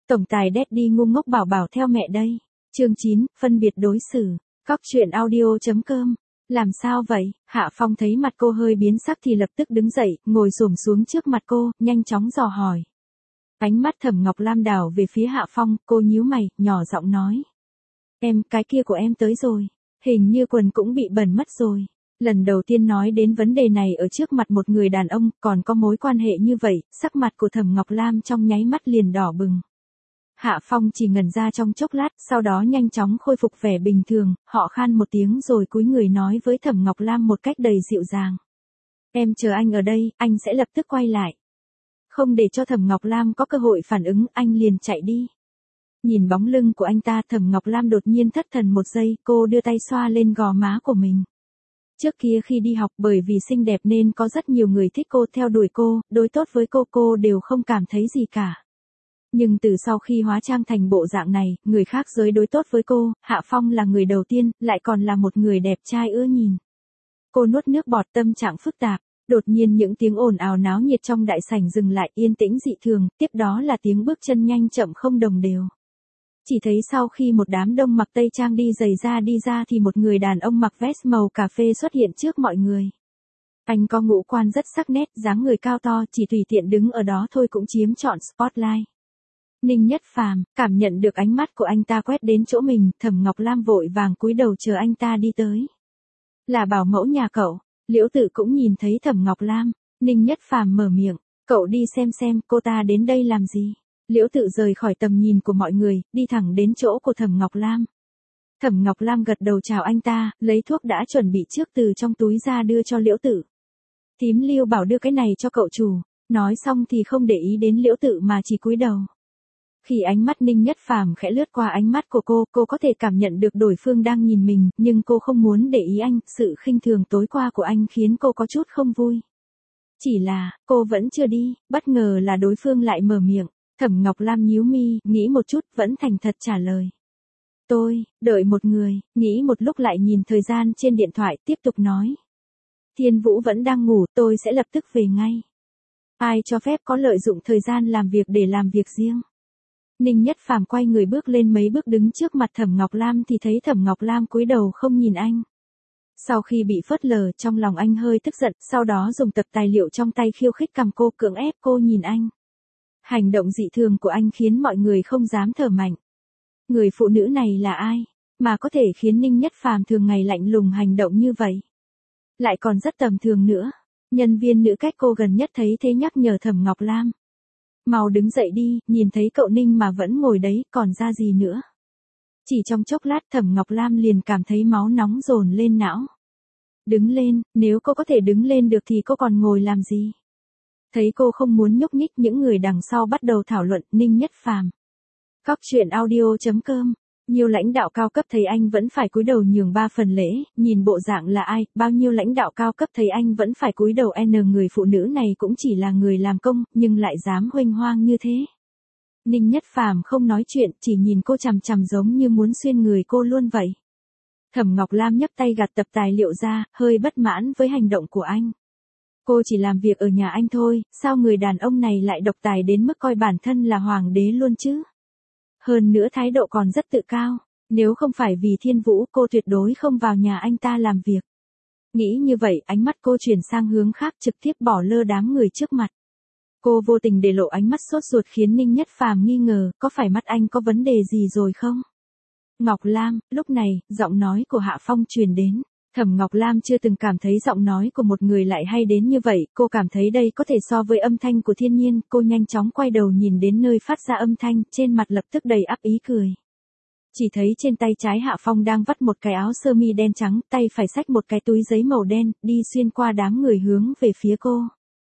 Tổng tài Daddy ngu ngốc bảo bảo theo mẹ đây. Chương 9, phân biệt đối xử. Cóc truyện audio.com. Làm sao vậy? Hạ Phong thấy mặt cô hơi biến sắc thì lập tức đứng dậy, ngồi xổm xuống trước mặt cô, nhanh chóng dò hỏi. Ánh mắt Thẩm Ngọc Lam đảo về phía Hạ Phong, cô nhíu mày, nhỏ giọng nói. Em, cái kia của em tới rồi. Hình như quần cũng bị bẩn mất rồi. Lần đầu tiên nói đến vấn đề này ở trước mặt một người đàn ông, còn có mối quan hệ như vậy, sắc mặt của Thẩm Ngọc Lam trong nháy mắt liền đỏ bừng. Hạ Phong chỉ ngẩn ra trong chốc lát, sau đó nhanh chóng khôi phục vẻ bình thường, họ khan một tiếng rồi cúi người nói với Thẩm Ngọc Lam một cách đầy dịu dàng. Em chờ anh ở đây, anh sẽ lập tức quay lại. Không để cho Thẩm Ngọc Lam có cơ hội phản ứng, anh liền chạy đi. Nhìn bóng lưng của anh ta, Thẩm Ngọc Lam đột nhiên thất thần một giây, cô đưa tay xoa lên gò má của mình. Trước kia khi đi học bởi vì xinh đẹp nên có rất nhiều người thích cô, theo đuổi cô, đối tốt với cô đều không cảm thấy gì cả. Nhưng từ sau khi hóa trang thành bộ dạng này, người khác giới đối tốt với cô, Hạ Phong là người đầu tiên, lại còn là một người đẹp trai ưa nhìn. Cô nuốt nước bọt, tâm trạng phức tạp. Đột nhiên những tiếng ồn ào náo nhiệt trong đại sảnh dừng lại, yên tĩnh dị thường, tiếp đó là tiếng bước chân nhanh chậm không đồng đều. Chỉ thấy sau khi một đám đông mặc tây trang đi giày da đi ra thì một người đàn ông mặc vest màu cà phê xuất hiện trước mọi người. Anh có ngũ quan rất sắc nét, dáng người cao to, chỉ tùy tiện đứng ở đó thôi cũng chiếm trọn spotlight. Ninh Nhất Phàm cảm nhận được ánh mắt của anh ta quét đến chỗ mình, Thẩm Ngọc Lam vội vàng cúi đầu chờ anh ta đi tới. Là bảo mẫu nhà cậu. Liễu Tự cũng nhìn thấy Thẩm Ngọc Lam. Ninh Nhất Phàm mở miệng, cậu đi xem cô ta đến đây làm gì. Liễu Tự rời khỏi tầm nhìn của mọi người, đi thẳng đến chỗ của Thẩm Ngọc Lam. Thẩm Ngọc Lam gật đầu chào anh ta, lấy thuốc đã chuẩn bị trước từ trong túi ra đưa cho Liễu Tự. Thím Lưu bảo đưa cái này cho cậu chủ. Nói xong thì không để ý đến Liễu Tự mà chỉ cúi đầu. Khi ánh mắt Ninh Nhất Phàm khẽ lướt qua ánh mắt của cô có thể cảm nhận được đối phương đang nhìn mình, nhưng cô không muốn để ý anh, sự khinh thường tối qua của anh khiến cô có chút không vui. Chỉ là, cô vẫn chưa đi, bất ngờ là đối phương lại mở miệng. Thẩm Ngọc Lam nhíu mi, nghĩ một chút, vẫn thành thật trả lời. Tôi, đợi một người, nghĩ một lúc lại nhìn thời gian trên điện thoại, tiếp tục nói. Thiên Vũ vẫn đang ngủ, tôi sẽ lập tức về ngay. Ai cho phép có lợi dụng thời gian làm việc để làm việc riêng. Ninh Nhất Phàm quay người bước lên mấy bước đứng trước mặt Thẩm Ngọc Lam thì thấy Thẩm Ngọc Lam cúi đầu không nhìn anh. Sau khi bị phớt lờ, trong lòng anh hơi tức giận, sau đó dùng tập tài liệu trong tay khiêu khích cầm cô, cưỡng ép cô nhìn anh. Hành động dị thường của anh khiến mọi người không dám thở mạnh. Người phụ nữ này là ai, mà có thể khiến Ninh Nhất Phàm thường ngày lạnh lùng hành động như vậy? Lại còn rất tầm thường nữa. Nhân viên nữ cách cô gần nhất thấy thế nhắc nhở Thẩm Ngọc Lam. Mau đứng dậy đi, nhìn thấy cậu Ninh mà vẫn ngồi đấy, còn ra gì nữa. Chỉ trong chốc lát Thẩm Ngọc Lam liền cảm thấy máu nóng dồn lên não. Đứng lên, nếu cô có thể đứng lên được thì cô còn ngồi làm gì? Thấy cô không muốn nhúc nhích, những người đằng sau bắt đầu thảo luận. Ninh Nhất Phàm. Cóc truyện audio.com. Nhiều lãnh đạo cao cấp thấy anh vẫn phải cúi đầu nhường 3 phần lễ, nhìn bộ dạng là ai, bao nhiêu lãnh đạo cao cấp thấy anh vẫn phải cúi đầu người phụ nữ này cũng chỉ là người làm công, nhưng lại dám huênh hoang như thế. Ninh Nhất Phàm không nói chuyện, chỉ nhìn cô chằm chằm giống như muốn xuyên người cô luôn vậy. Thẩm Ngọc Lam nhấc tay gạt tập tài liệu ra, hơi bất mãn với hành động của anh. Cô chỉ làm việc ở nhà anh thôi, sao người đàn ông này lại độc tài đến mức coi bản thân là hoàng đế luôn chứ? Hơn nữa thái độ còn rất tự cao, nếu không phải vì Thiên Vũ cô tuyệt đối không vào nhà anh ta làm việc. Nghĩ như vậy, ánh mắt cô chuyển sang hướng khác, trực tiếp bỏ lơ đám người trước mặt. Cô vô tình để lộ ánh mắt sốt ruột khiến Ninh Nhất Phàm nghi ngờ, có phải mắt anh có vấn đề gì rồi không? Ngọc Lam, lúc này, giọng nói của Hạ Phong truyền đến. Thẩm Ngọc Lam chưa từng cảm thấy giọng nói của một người lại hay đến như vậy, cô cảm thấy đây có thể so với âm thanh của thiên nhiên, cô nhanh chóng quay đầu nhìn đến nơi phát ra âm thanh, trên mặt lập tức đầy ắp ý cười. Chỉ thấy trên tay trái Hạ Phong đang vắt một cái áo sơ mi đen trắng, tay phải xách một cái túi giấy màu đen, đi xuyên qua đám người hướng về phía cô.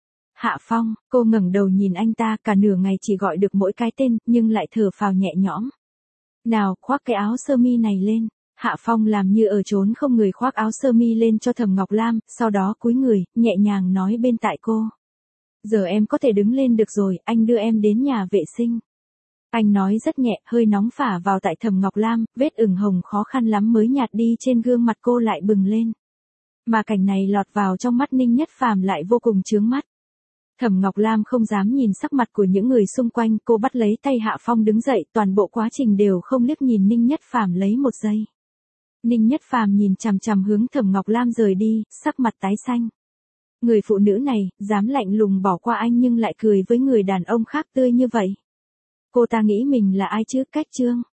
Hạ Phong, cô ngẩng đầu nhìn anh ta, cả nửa ngày chỉ gọi được mỗi cái tên, nhưng lại thở phào nhẹ nhõm. Nào, khoác cái áo sơ mi này lên. Hạ Phong làm như ở trốn không người khoác áo sơ mi lên cho Thẩm Ngọc Lam, sau đó cúi người, nhẹ nhàng nói bên tai cô. Giờ em có thể đứng lên được rồi, anh đưa em đến nhà vệ sinh. Anh nói rất nhẹ, hơi nóng phả vào tại Thẩm Ngọc Lam, vết ửng hồng khó khăn lắm mới nhạt đi trên gương mặt cô lại bừng lên. Mà cảnh này lọt vào trong mắt Ninh Nhất Phàm lại vô cùng chướng mắt. Thẩm Ngọc Lam không dám nhìn sắc mặt của những người xung quanh, cô bắt lấy tay Hạ Phong đứng dậy, toàn bộ quá trình đều không liếc nhìn Ninh Nhất Phàm lấy một giây. Ninh Nhất Phàm nhìn chằm chằm hướng Thẩm Ngọc Lam rời đi, sắc mặt tái xanh. Người phụ nữ này, dám lạnh lùng bỏ qua anh nhưng lại cười với người đàn ông khác tươi như vậy. Cô ta nghĩ mình là ai chứ, Cách Trương.